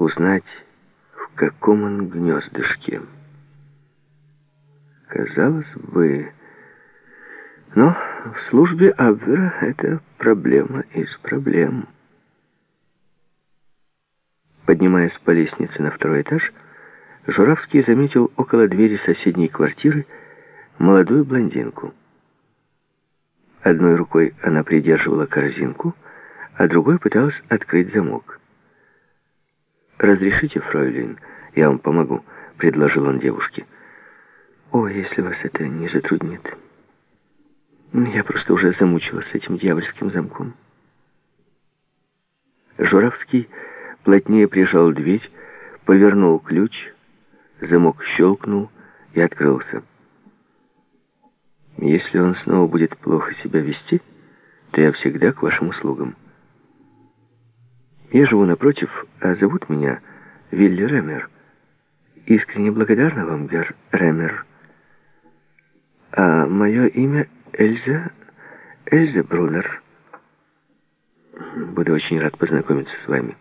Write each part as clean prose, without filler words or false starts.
узнать, в каком он гнездышке. Казалось бы, но в службе Абвера это проблема из проблем. Поднимаясь по лестнице на второй этаж, Журавский заметил около двери соседней квартиры молодую блондинку. Одной рукой она придерживала корзинку, а другой пыталась открыть замок. «Разрешите, фройлен, я вам помогу», — предложил он девушке. «О, если вас это не затруднит. Я просто уже замучилась с этим дьявольским замком». Журавский плотнее прижал дверь, повернул ключ, замок щелкнул и открылся. «Если он снова будет плохо себя вести, то я всегда к вашим услугам. Я живу напротив, а зовут меня Вилли Ремер. Искренне благодарна вам, герр Ремер. А мое имя Эльза Брунер. Буду очень рад познакомиться с вами.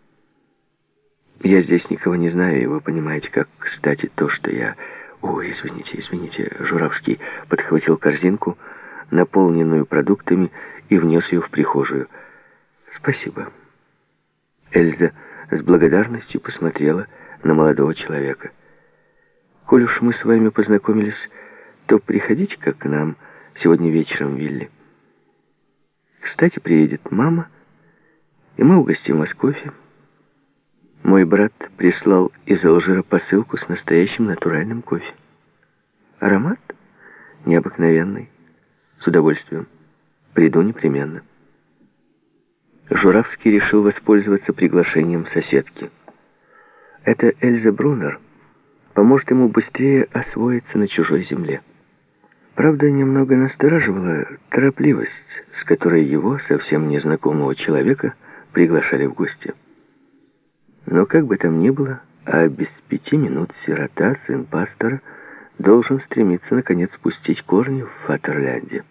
Я здесь никого не знаю, и вы понимаете, как кстати то, что я... Ой, извините. Журавский подхватил корзинку, наполненную продуктами, и внес ее в прихожую. Спасибо. Эльза с благодарностью посмотрела на молодого человека. Коль уж мы с вами познакомились, то приходите-ка к нам сегодня вечером, Вилли. Кстати, приедет мама, и мы угостим вас кофе. Мой брат прислал из Алжира посылку с настоящим натуральным кофе. Аромат необыкновенный. С удовольствием. Приду непременно. Журавский решил воспользоваться приглашением соседки. Эта Эльза Брунер поможет ему быстрее освоиться на чужой земле. Правда, немного настораживала торопливость, с которой его, совсем незнакомого человека, приглашали в гости. Но как бы там ни было, а без 5 минут сирота, сын пастора, должен стремиться, наконец, пустить корни в Фатерлянде.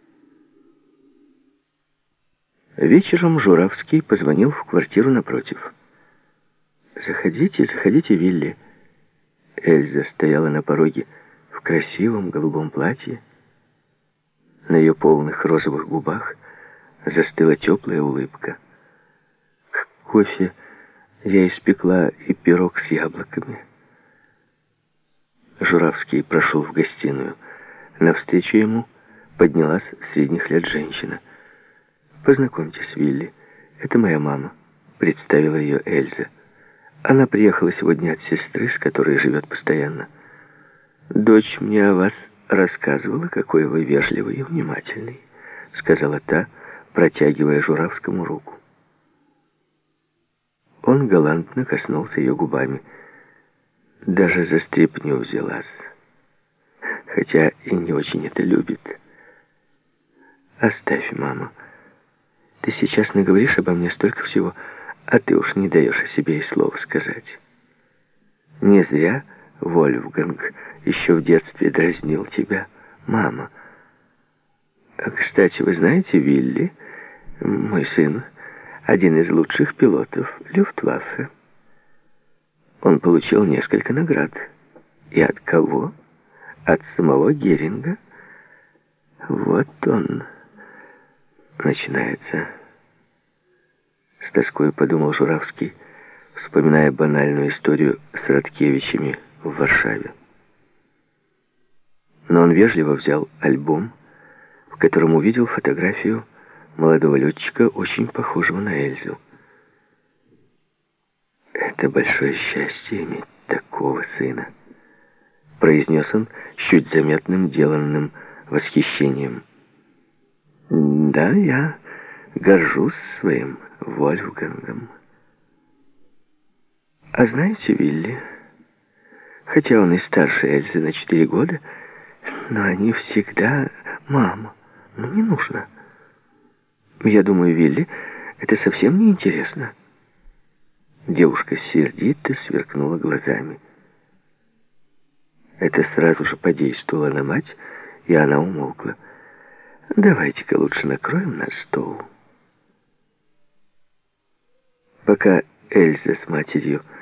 Вечером Журавский позвонил в квартиру напротив. «Заходите, Вилли». Эльза стояла на пороге в красивом голубом платье. На ее полных розовых губах застыла теплая улыбка. К кофе я испекла и пирог с яблоками. Журавский прошел в гостиную. Навстречу ему поднялась средних лет женщина. «Познакомьтесь, Вилли, это моя мама», — представила ее Эльза. «Она приехала сегодня от сестры, с которой живет постоянно. Дочь мне о вас рассказывала, какой вы вежливый и внимательный», — сказала та, протягивая Журавскому руку. Он галантно коснулся ее губами. Даже за стряпню взялась, хотя и не очень это любит. «Оставь, мама. Ты сейчас наговоришь обо мне столько всего, а ты уж не даешь о себе и слова сказать. Не зря Вольфганг еще в детстве дразнил тебя, мама. А, кстати, вы знаете, Вилли, мой сын, один из лучших пилотов Люфтваффе. Он получил несколько наград. И от кого? От самого Геринга. Вот он. Начинается. С тоской подумал Журавский, вспоминая банальную историю с Радкевичами в Варшаве. Но он вежливо взял альбом, в котором увидел фотографию молодого летчика, очень похожего на Эльзу. «Это большое счастье иметь такого сына», — произнес он с чуть заметным деланным восхищением. «Да, я горжусь своим Вольфгангом. А знаете, Вилли, хотя он и старше Эльзы на 4 года, но они всегда... Мама, ну не нужно. Я думаю, Вилли, это совсем не интересно». Девушка сердито сверкнула глазами. Это сразу же подействовало на мать, и она умолкла. «Давайте-ка лучше накроем на стол». Пока Эльза с матерью